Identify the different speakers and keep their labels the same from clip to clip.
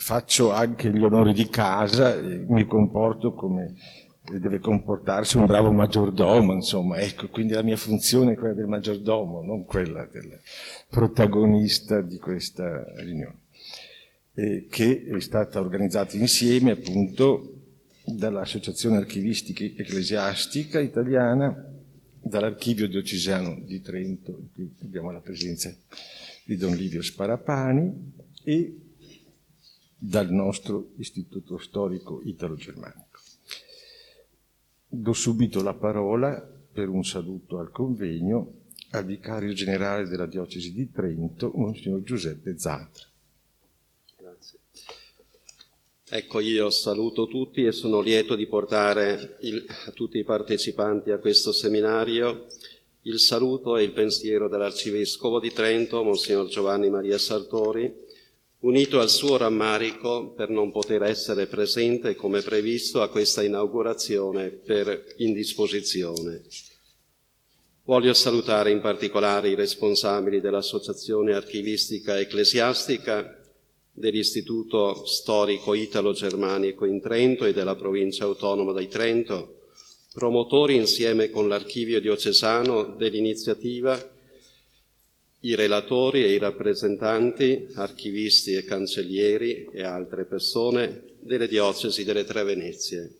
Speaker 1: faccio anche gli onori di casa, mi comporto come deve comportarsi un bravo maggiordomo, insomma, ecco, quindi la mia funzione è quella del maggiordomo, non quella del protagonista di questa riunione, che è stata organizzata insieme appunto dall'Associazione Archivistica Ecclesiastica Italiana, dall'Archivio Diocesano di Trento, qui abbiamo la presenza di Don Livio Sparapani, e dal nostro Istituto Storico Italo-Germanico. Do subito la parola per un saluto al convegno al Vicario Generale della Diocesi di Trento, Monsignor Giuseppe Zatra.
Speaker 2: Grazie. Ecco, io saluto tutti e sono lieto di portare a tutti i partecipanti a questo seminario il saluto e il pensiero dell'Arcivescovo di Trento, Monsignor Giovanni Maria Sartori, unito al suo rammarico per non poter essere presente come previsto a questa inaugurazione per indisposizione. Voglio salutare in particolare i responsabili dell'Associazione Archivistica Ecclesiastica, dell'Istituto Storico Italo-Germanico in Trento e della Provincia Autonoma di Trento, promotori insieme con l'Archivio Diocesano dell'iniziativa, i relatori e i rappresentanti, archivisti e cancellieri e altre persone delle diocesi delle Tre Venezie.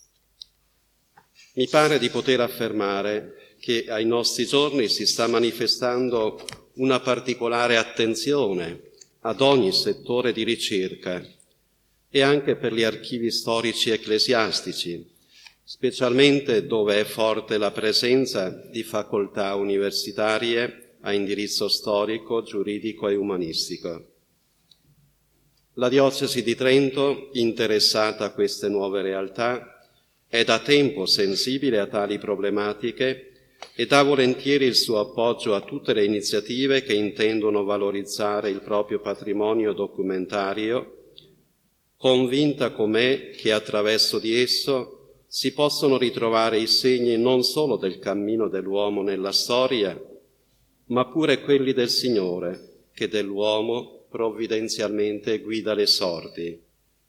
Speaker 2: Mi pare di poter affermare che ai nostri giorni si sta manifestando una particolare attenzione ad ogni settore di ricerca e anche per gli archivi storici ecclesiastici, specialmente dove è forte la presenza di facoltà universitarie a indirizzo storico, giuridico e umanistico. La Diocesi di Trento, interessata a queste nuove realtà, è da tempo sensibile a tali problematiche e dà volentieri il suo appoggio a tutte le iniziative che intendono valorizzare il proprio patrimonio documentario, convinta com'è che attraverso di esso si possono ritrovare i segni non solo del cammino dell'uomo nella storia, ma pure quelli del Signore, che dell'uomo provvidenzialmente guida le sorti.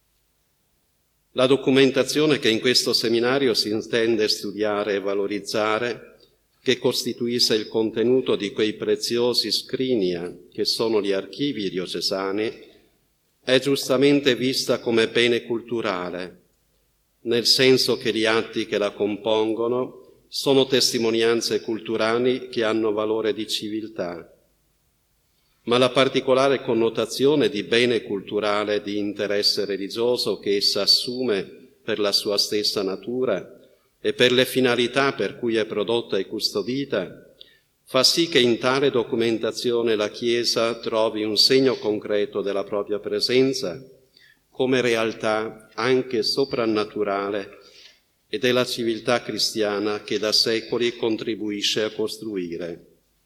Speaker 2: La documentazione che in questo seminario si intende studiare e valorizzare, che costituisse il contenuto di quei preziosi scrinia che sono gli archivi diocesani, è giustamente vista come bene culturale, nel senso che gli atti che la compongono sono testimonianze culturali che hanno valore di civiltà. Ma la particolare connotazione di bene culturale e di interesse religioso che essa assume per la sua stessa natura e per le finalità per cui è prodotta e custodita, fa sì che in tale documentazione la Chiesa trovi un segno concreto della propria presenza come realtà anche soprannaturale e della civiltà cristiana che da secoli contribuisce a costruire.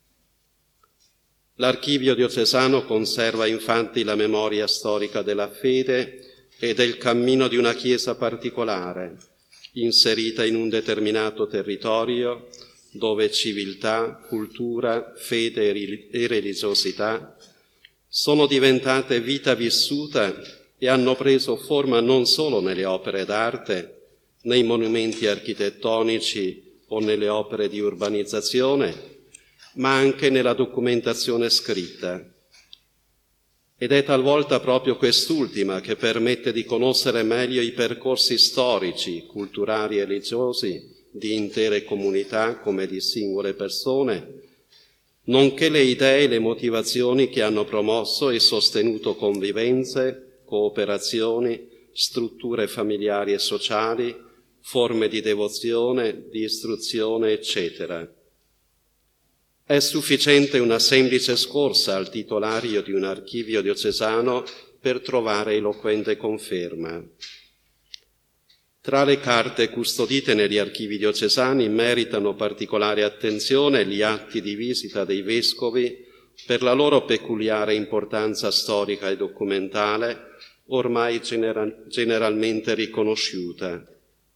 Speaker 2: L'Archivio diocesano conserva infatti la memoria storica della fede e del cammino di una Chiesa particolare, inserita in un determinato territorio dove civiltà, cultura, fede e religiosità sono diventate vita vissuta e hanno preso forma non solo nelle opere d'arte, nei monumenti architettonici o nelle opere di urbanizzazione, ma anche nella documentazione scritta. Ed è talvolta proprio quest'ultima che permette di conoscere meglio i percorsi storici, culturali e religiosi di intere comunità come di singole persone, nonché le idee e le motivazioni che hanno promosso e sostenuto convivenze, cooperazioni, strutture familiari e sociali, forme di devozione, di istruzione, eccetera. È sufficiente una semplice scorsa al titolario di un archivio diocesano per trovare eloquente conferma. Tra le carte custodite negli archivi diocesani meritano particolare attenzione gli atti di visita dei vescovi per la loro peculiare importanza storica e documentale, ormai generalmente riconosciuta.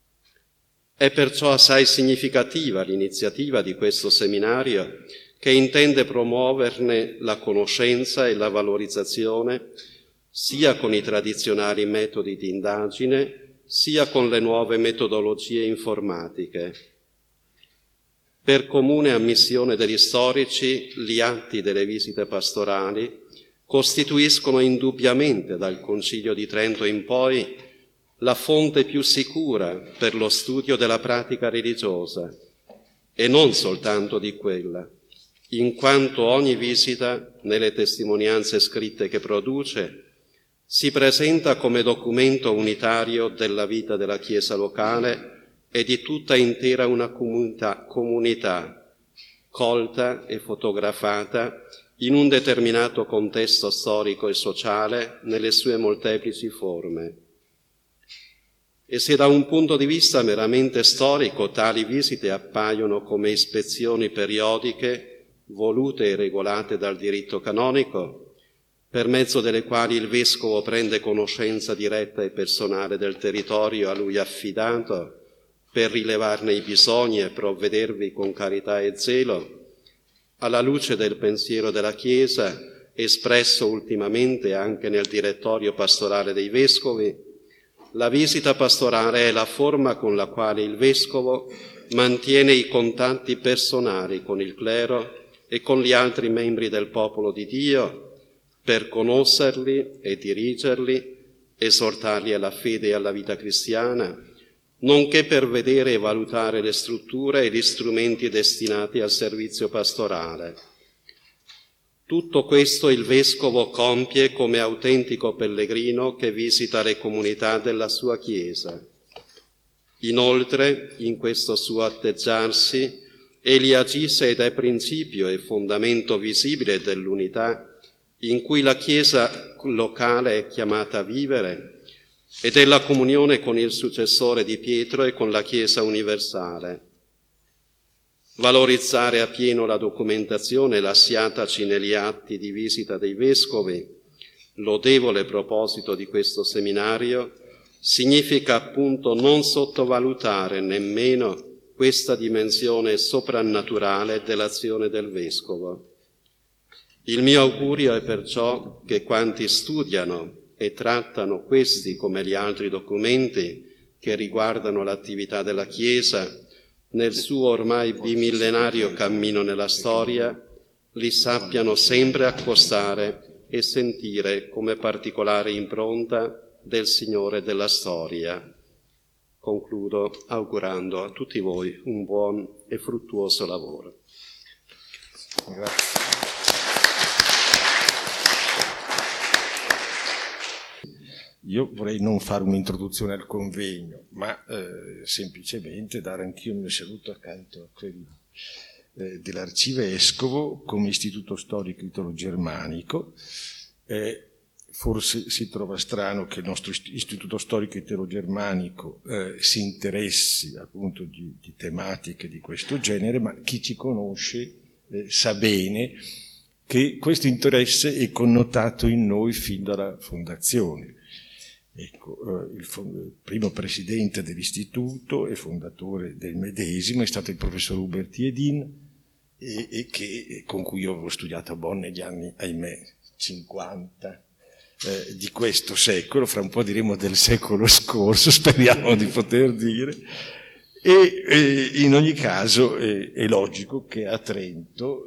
Speaker 2: È perciò assai significativa l'iniziativa di questo seminario che intende promuoverne la conoscenza e la valorizzazione, sia con i tradizionali metodi di indagine, sia con le nuove metodologie informatiche. Per comune ammissione degli storici, gli atti delle visite pastorali costituiscono indubbiamente dal Concilio di Trento in poi la fonte più sicura per lo studio della pratica religiosa, e non soltanto di quella, in quanto ogni visita, nelle testimonianze scritte che produce, si presenta come documento unitario della vita della Chiesa locale e di tutta intera una comunità, colta e fotografata in un determinato contesto storico e sociale nelle sue molteplici forme. E se da un punto di vista meramente storico tali visite appaiono come ispezioni periodiche, volute e regolate dal diritto canonico, per mezzo delle quali il vescovo prende conoscenza diretta e personale del territorio a lui affidato, per rilevarne i bisogni e provvedervi con carità e zelo, alla luce del pensiero della Chiesa, espresso ultimamente anche nel direttorio pastorale dei vescovi, la visita pastorale è la forma con la quale il vescovo mantiene i contatti personali con il clero e con gli altri membri del popolo di Dio, per conoscerli e dirigerli, esortarli alla fede e alla vita cristiana, nonché per vedere e valutare le strutture e gli strumenti destinati al servizio pastorale. Tutto questo il vescovo compie come autentico pellegrino che visita le comunità della sua Chiesa. Inoltre, in questo suo atteggiarsi, egli agisce ed è principio e fondamento visibile dell'unità in cui la Chiesa locale è chiamata a vivere e della comunione con il successore di Pietro e con la Chiesa universale. Valorizzare appieno la documentazione lasciataci negli atti di visita dei vescovi, lodevole proposito di questo seminario, significa appunto non sottovalutare nemmeno questa dimensione soprannaturale dell'azione del vescovo. Il mio augurio è perciò che quanti studiano e trattano questi come gli altri documenti che riguardano l'attività della Chiesa nel suo ormai bimillenario cammino nella storia, li sappiano sempre accostare e sentire come particolare impronta del Signore della storia. Concludo augurando a tutti voi un buon e fruttuoso lavoro.
Speaker 1: Grazie. Io vorrei non fare un'introduzione al convegno, ma semplicemente dare anch'io il mio saluto accanto a quello dell'Arcivescovo come Istituto Storico Italo-Germanico. Forse si trova strano che il nostro Istituto Storico Italo-Germanico si interessi appunto di tematiche di questo genere, ma chi ci conosce sa bene che questo interesse è connotato in noi fin dalla fondazione. Ecco, il primo presidente dell'istituto e fondatore del medesimo è stato il professor Hubert Jedin, con cui io avevo studiato a Bonn negli anni, ahimè, 50 di questo secolo, fra un po' diremo del secolo scorso, speriamo di poter dire, e in ogni caso è logico che a Trento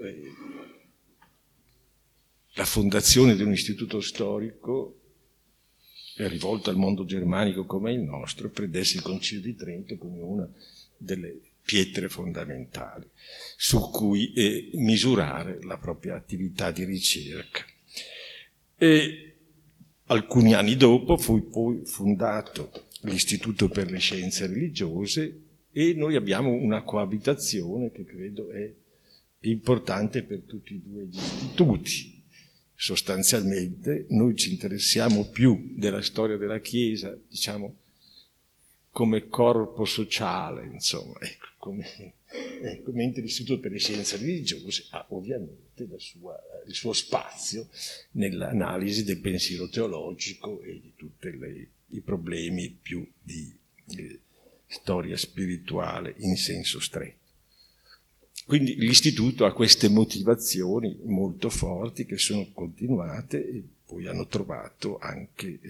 Speaker 1: la fondazione di un istituto storico rivolto al mondo germanico come il nostro prendesse il Concilio di Trento come una delle pietre fondamentali su cui misurare la propria attività di ricerca. E alcuni anni dopo fu poi fondato l'Istituto per le Scienze Religiose e noi abbiamo una coabitazione che credo è importante per tutti e due gli istituti. Sostanzialmente noi ci interessiamo più della storia della Chiesa, diciamo, come corpo sociale, insomma, mentre l'Istituto per le Scienze Religiose ha ovviamente il suo spazio nell'analisi del pensiero teologico e di tutti i problemi più di storia spirituale in senso stretto. quindi l'istituto ha queste motivazioni molto forti che sono continuate e poi hanno trovato anche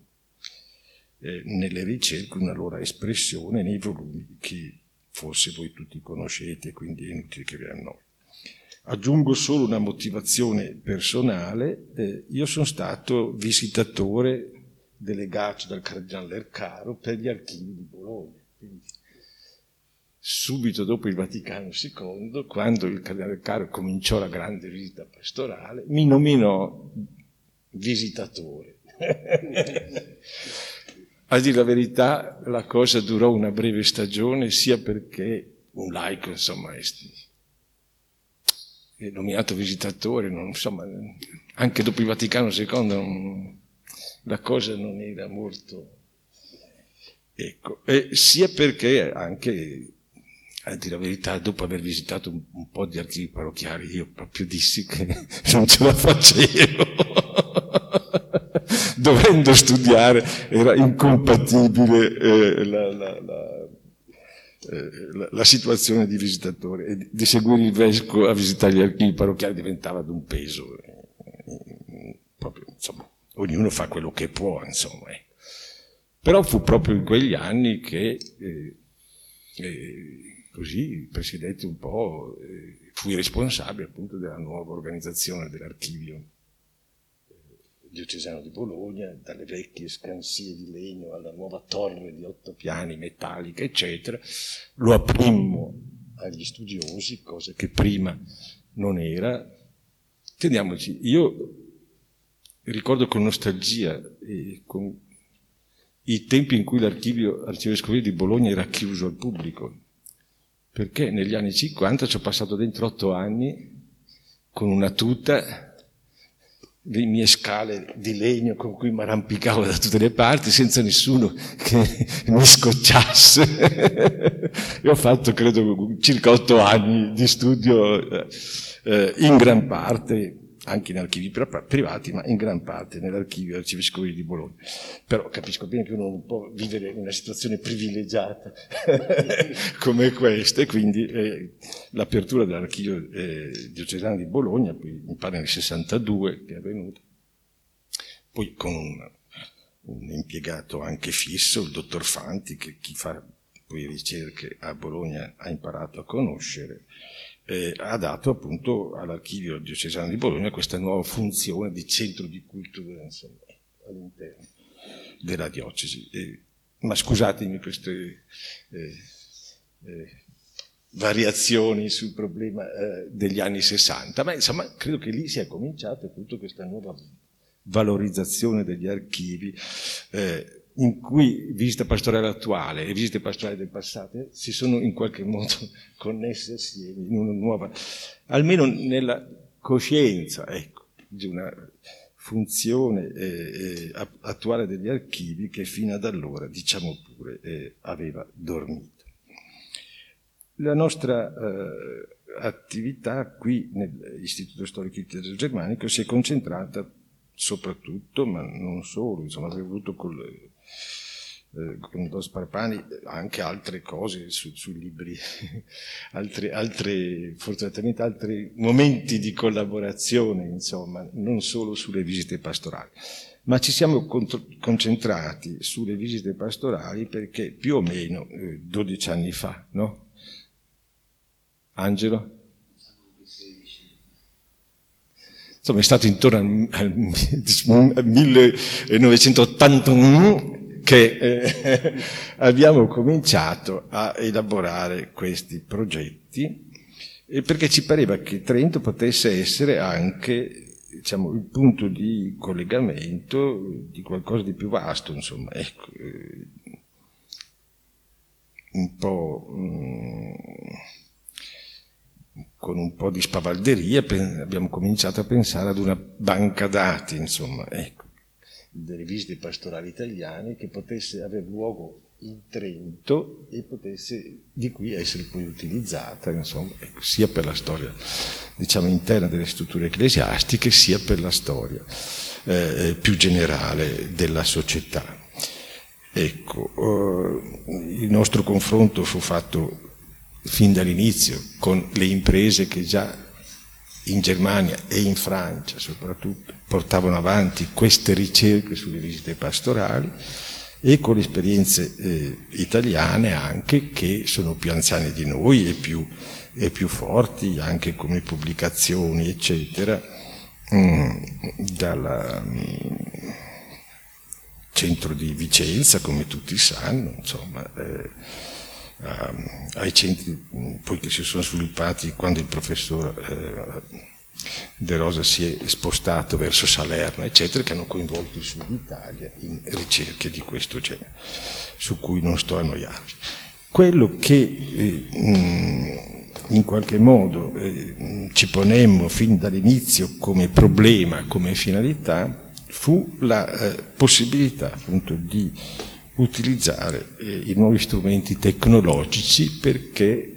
Speaker 1: nelle ricerche una loro espressione nei volumi che forse voi tutti conoscete, quindi è inutile che vi annoi. Aggiungo solo una motivazione personale. Io sono stato visitatore delegato dal Cardinale Lercaro per gli archivi di Bologna. Quindi, subito dopo il Vaticano II, quando il Cardinale Lercaro cominciò la grande visita pastorale, mi nominò visitatore. A dire la verità, la cosa durò una breve stagione, sia perché un laico, insomma, è nominato visitatore, insomma, anche dopo il Vaticano II la cosa non era molto... Ecco, sia perché anche, a dire la verità, dopo aver visitato un po' di archivi parrocchiali, io proprio dissi che non ce la facevo. Dovendo studiare era incompatibile la situazione di visitatore, e di seguire il vescovo a visitare gli archivi parrocchiali diventava di un peso. Proprio, insomma, ognuno fa quello che può, insomma. Però fu proprio in quegli anni che così presiedette un po', fui responsabile appunto della nuova organizzazione dell'archivio diocesano di Bologna, dalle vecchie scansie di legno alla nuova torre di 8 piani metallica, eccetera. Lo aprimmo agli studiosi, cosa che prima non era. Teniamoci, io ricordo con nostalgia con i tempi in cui l'archivio arcivescovile di Bologna era chiuso al pubblico, perché negli anni 50 ci ho passato dentro 8 anni con una tuta, le mie scale di legno con cui mi arrampicavo da tutte le parti senza nessuno che mi scocciasse. E ho fatto, credo, circa 8 anni di studio, in gran parte anche in archivi privati, ma in gran parte nell'archivio arcivescovile di Bologna. Però capisco bene che uno non può vivere in una situazione privilegiata come questa, e quindi l'apertura dell'archivio diocesano di Bologna, poi mi pare nel 62 che è avvenuta, poi con un impiegato anche fisso, il dottor Fanti, che chi fa poi ricerche a Bologna ha imparato a conoscere, ha dato appunto all'archivio diocesano di Bologna questa nuova funzione di centro di cultura, insomma, all'interno della diocesi. Ma scusatemi queste variazioni sul problema degli anni 60, ma insomma credo che lì sia cominciata appunto questa nuova valorizzazione degli archivi, in cui visita pastorale attuale e visite pastorali del passato si sono in qualche modo connesse assieme in una nuova, almeno nella coscienza, ecco, di una funzione attuale degli archivi che fino ad allora, diciamo pure, aveva dormito. La nostra attività qui nell'Istituto Storico Italo-Germanico si è concentrata soprattutto, ma non solo, insomma, avrei voluto con Don Sparpani anche altre cose sui libri, fortunatamente altri momenti di collaborazione, insomma, non solo sulle visite pastorali. Ma ci siamo concentrati sulle visite pastorali perché più o meno 12 anni fa, no? Angelo? Insomma, è stato intorno al 1981 che abbiamo cominciato a elaborare questi progetti, perché ci pareva che Trento potesse essere anche, diciamo, il punto di collegamento di qualcosa di più vasto, insomma, ecco, un po' con un po' di spavalderia abbiamo cominciato a pensare ad una banca dati, insomma, ecco, delle visite pastorali italiane che potesse avere luogo in Trento e potesse di qui essere poi utilizzata, insomma, ecco, sia per la storia, diciamo, interna delle strutture ecclesiastiche, sia per la storia più generale della società. Ecco, il nostro confronto fu fatto fin dall'inizio con le imprese che già in Germania e in Francia soprattutto portavano avanti queste ricerche sulle visite pastorali, e con le esperienze italiane anche, che sono più anziane di noi e più forti anche come pubblicazioni eccetera, dal centro di Vicenza, come tutti sanno, insomma, ai centri poi che si sono sviluppati quando il professor De Rosa si è spostato verso Salerno, eccetera, che hanno coinvolto il Sud Italia in ricerche di questo genere, su cui non sto a annoiarmi. Quello che in qualche modo ci ponemmo fin dall'inizio come problema, come finalità, fu la possibilità appunto di utilizzare i nuovi strumenti tecnologici, perché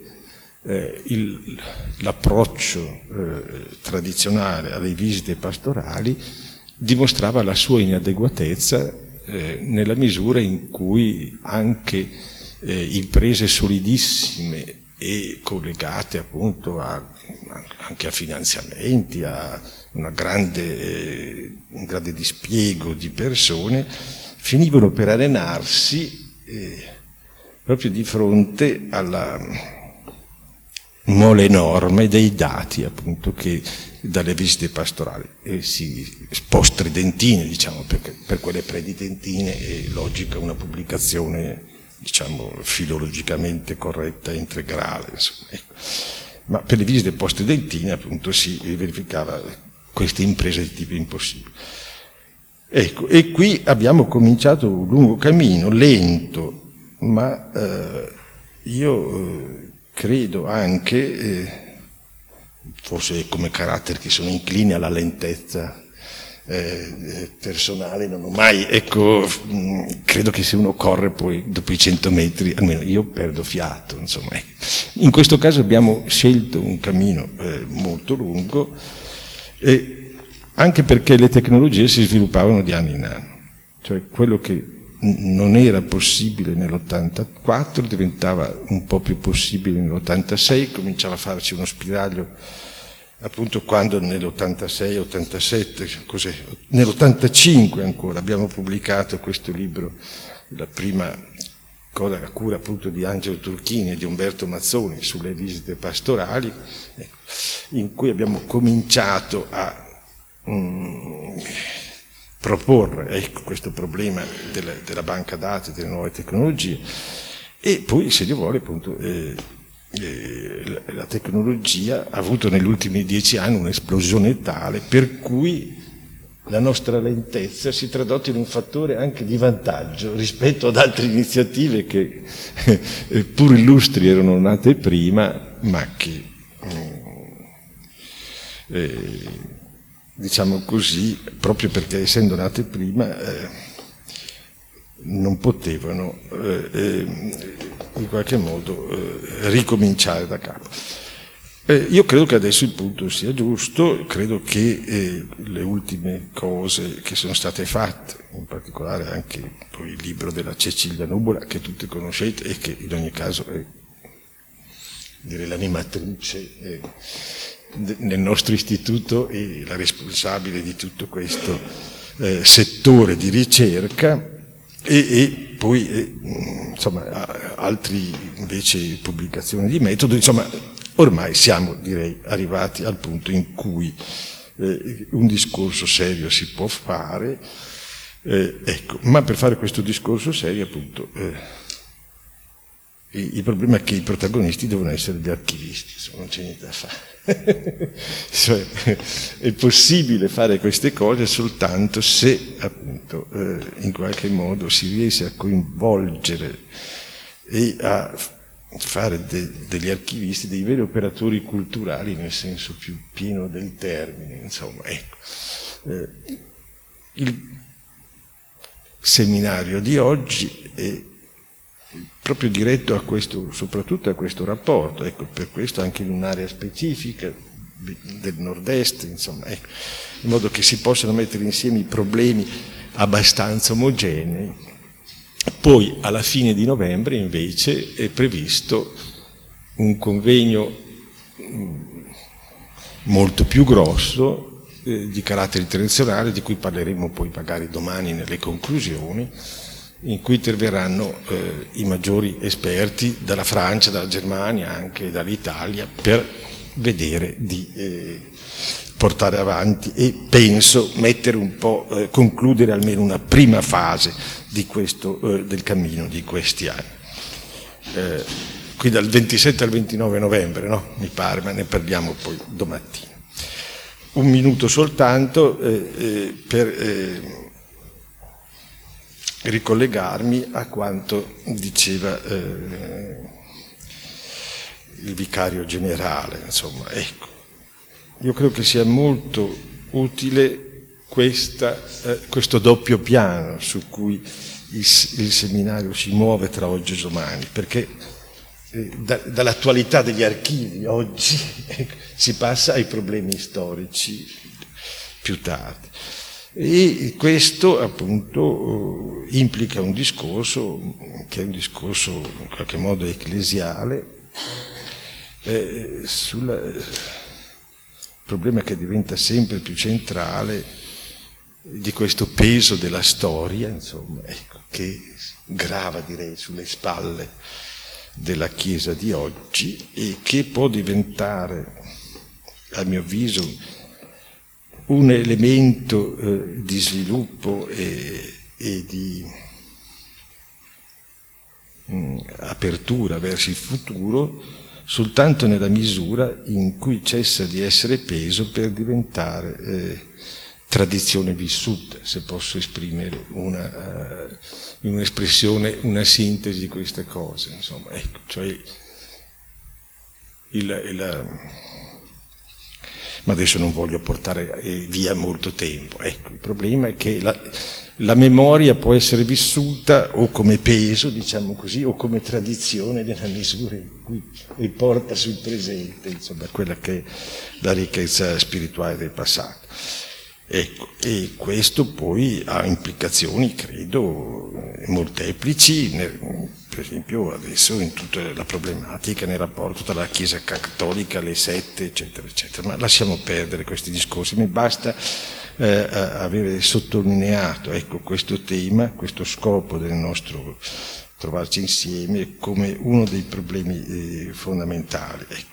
Speaker 1: l'approccio tradizionale alle visite pastorali dimostrava la sua inadeguatezza nella misura in cui anche imprese solidissime e collegate appunto anche a finanziamenti, a un grande dispiego di persone, finivano per arenarsi proprio di fronte alla mole enorme dei dati appunto che dalle visite pastorali post-tridentine, diciamo, perché per quelle preditentine è logica una pubblicazione, diciamo, filologicamente corretta e integrale, insomma, ecco. Ma per le visite post-tridentine appunto si verificava queste imprese di tipo impossibile. Ecco, e qui abbiamo cominciato un lungo cammino, lento, ma io credo anche, forse come carattere che sono incline alla lentezza personale, non ho mai, ecco, credo che se uno corre poi dopo i 100 metri, almeno io perdo fiato, insomma. In questo caso abbiamo scelto un cammino molto lungo, anche perché le tecnologie si sviluppavano di anno in anno, cioè quello che non era possibile nell'84 diventava un po' più possibile nell'86, cominciava a farci uno spiraglio appunto quando nell'86, 87, nell'85 ancora abbiamo pubblicato questo libro, la prima cosa a cura appunto di Angelo Turchini e di Umberto Mazzoni sulle visite pastorali, in cui abbiamo cominciato a proporre, ecco, questo problema della banca dati, delle nuove tecnologie, e poi, se Dio vuole, appunto, la tecnologia ha avuto negli ultimi 10 anni un'esplosione tale per cui la nostra lentezza si è tradotta in un fattore anche di vantaggio rispetto ad altre iniziative che pur illustri erano nate prima, ma che diciamo così, proprio perché essendo nate prima non potevano in qualche modo ricominciare da capo. Io credo che adesso il punto sia giusto, credo che le ultime cose che sono state fatte, in particolare anche poi il libro della Cecilia Nuvola, che tutti conoscete e che in ogni caso è, direi, l'animatrice nel nostro istituto e la responsabile di tutto questo settore di ricerca, e poi insomma altri invece pubblicazioni di metodo, insomma ormai siamo, direi, arrivati al punto in cui un discorso serio si può fare, ecco, ma per fare questo discorso serio appunto il problema è che i protagonisti devono essere gli archivisti, insomma, non c'è niente da fare. Cioè, è possibile fare queste cose soltanto se appunto in qualche modo si riesce a coinvolgere e a fare degli archivisti dei veri operatori culturali nel senso più pieno del termine, insomma, ecco. Il seminario di oggi è proprio diretto a questo, soprattutto a questo rapporto, ecco, per questo anche in un'area specifica del nord-est, insomma, ecco, in modo che si possano mettere insieme i problemi abbastanza omogenei. Poi alla fine di novembre invece è previsto un convegno molto più grosso di carattere internazionale, di cui parleremo poi magari domani nelle conclusioni, in cui interverranno i maggiori esperti dalla Francia, dalla Germania, anche dall'Italia, per vedere di portare avanti e penso mettere un po', concludere almeno una prima fase di questo, del cammino di questi anni. Qui dal 27 al 29 novembre, no? Mi pare, ma ne parliamo poi domattina. Un minuto soltanto per ricollegarmi a quanto diceva il vicario generale, insomma, ecco. Io credo che sia molto utile questo doppio piano su cui il seminario si muove tra oggi e domani, perché dall'attualità degli archivi oggi si passa ai problemi storici più tardi. E questo appunto implica un discorso che è un discorso in qualche modo ecclesiale sul problema che diventa sempre più centrale di questo peso della storia, insomma, ecco, che grava, direi, sulle spalle della Chiesa di oggi e che può diventare, a mio avviso, un elemento di sviluppo e di apertura verso il futuro soltanto nella misura in cui cessa di essere peso per diventare tradizione vissuta, se posso esprimere un'espressione, una sintesi di queste cose, insomma, ecco, cioè ma adesso non voglio portare via molto tempo, ecco, il problema è che la memoria può essere vissuta o come peso, diciamo così, o come tradizione nella misura in cui riporta sul presente, insomma, quella che è la ricchezza spirituale del passato. Ecco, e questo poi ha implicazioni, credo, molteplici, per esempio adesso in tutta la problematica nel rapporto tra la Chiesa cattolica, le sette, eccetera, eccetera. Ma lasciamo perdere questi discorsi, mi basta avere sottolineato, ecco, questo tema, questo scopo del nostro trovarci insieme come uno dei problemi fondamentali, ecco.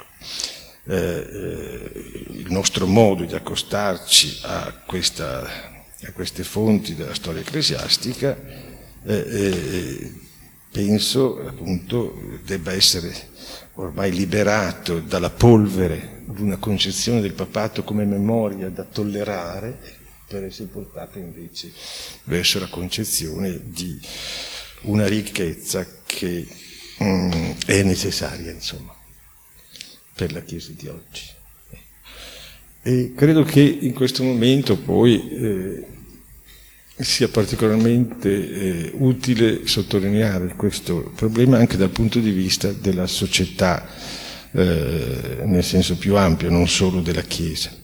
Speaker 1: Il nostro modo di accostarci a queste fonti della storia ecclesiastica penso appunto debba essere ormai liberato dalla polvere di una concezione del papato come memoria da tollerare per essere portato invece verso la concezione di una ricchezza che è necessaria, insomma, per la Chiesa di oggi. E credo che in questo momento poi sia particolarmente utile sottolineare questo problema anche dal punto di vista della società, nel senso più ampio, non solo della Chiesa.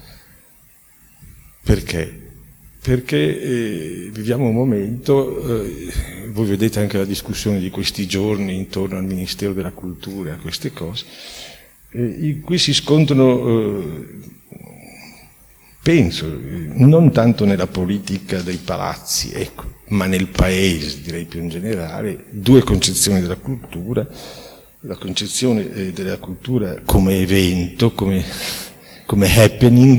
Speaker 1: Perché? Perché viviamo un momento, voi vedete anche la discussione di questi giorni intorno al Ministero della Cultura, a queste cose, in cui si scontrano, penso, non tanto nella politica dei palazzi, ecco, ma nel paese, direi più in generale, due concezioni della cultura: la concezione della cultura come evento, come happening,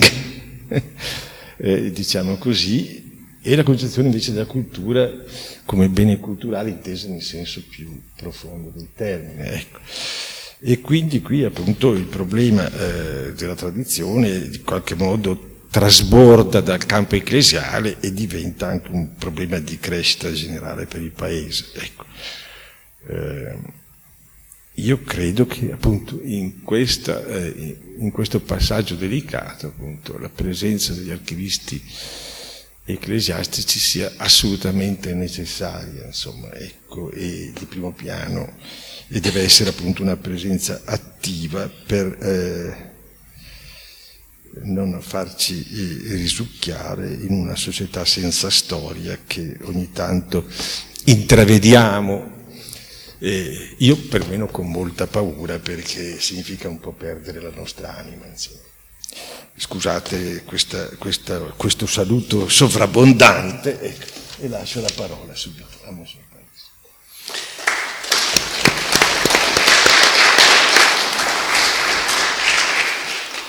Speaker 1: diciamo così, e la concezione invece della cultura come bene culturale inteso nel senso più profondo del termine, ecco. E quindi qui appunto il problema della tradizione in qualche modo trasborda dal campo ecclesiale e diventa anche un problema di crescita generale per il paese. Ecco. Io credo che appunto in questo passaggio delicato appunto la presenza degli archivisti ecclesiastici sia assolutamente necessaria, insomma, ecco, e di primo piano, e deve essere appunto una presenza attiva per non farci risucchiare in una società senza storia che ogni tanto intravediamo io perlomeno con molta paura, perché significa un po' perdere la nostra anima, insomma. Scusate questo saluto sovrabbondante, ecco, e lascio la parola subito a Monsignor.